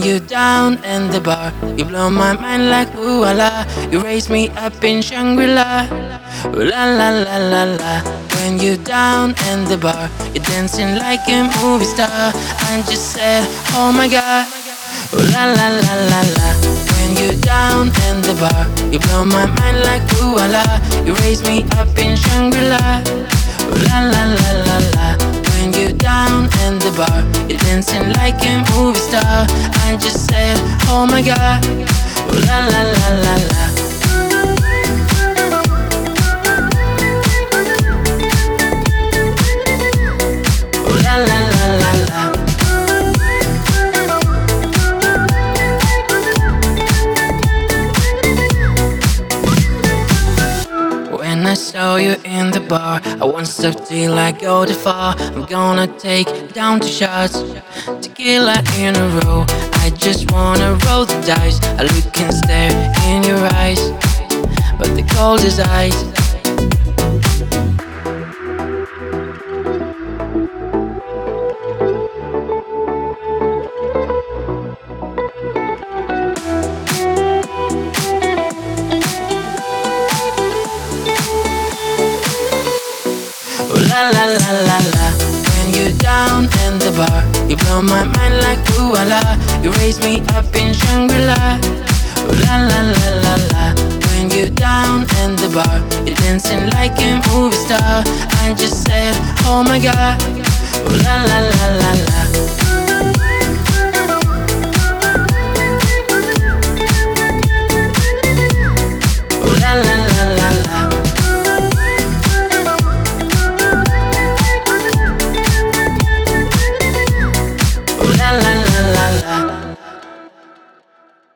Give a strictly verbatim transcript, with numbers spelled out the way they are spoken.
you down in the bar, you blow my mind like ooh la. You raise me up in Shangri-La, ooh la la la la la. When you down in the bar, you're dancing like a movie star. I just said, oh my god, ooh la la la la la. When you down in the bar, you blow my mind like ooh la. You raise me up in Shangri-La, ooh la la la la la. When you down in the bar, you're dancing like a movie star. I just said, oh my god, ooh la la la la la. Ooh la la la la la. When I saw you in the bar, I won't stop till I go too far. I'm gonna take down two shots, tequila in a row. I just wanna roll the dice. I look and stare in your eyes, but the cold is ice. La la la la la. When you down in the bar, you blow my mind like ooh la. You raise me up in Shangri-La, ooh la la la la la. When you down in the bar, you're dancing like a movie star. I just said, oh my god, ooh la la la la la. Ooh la la la la la. La la la la la.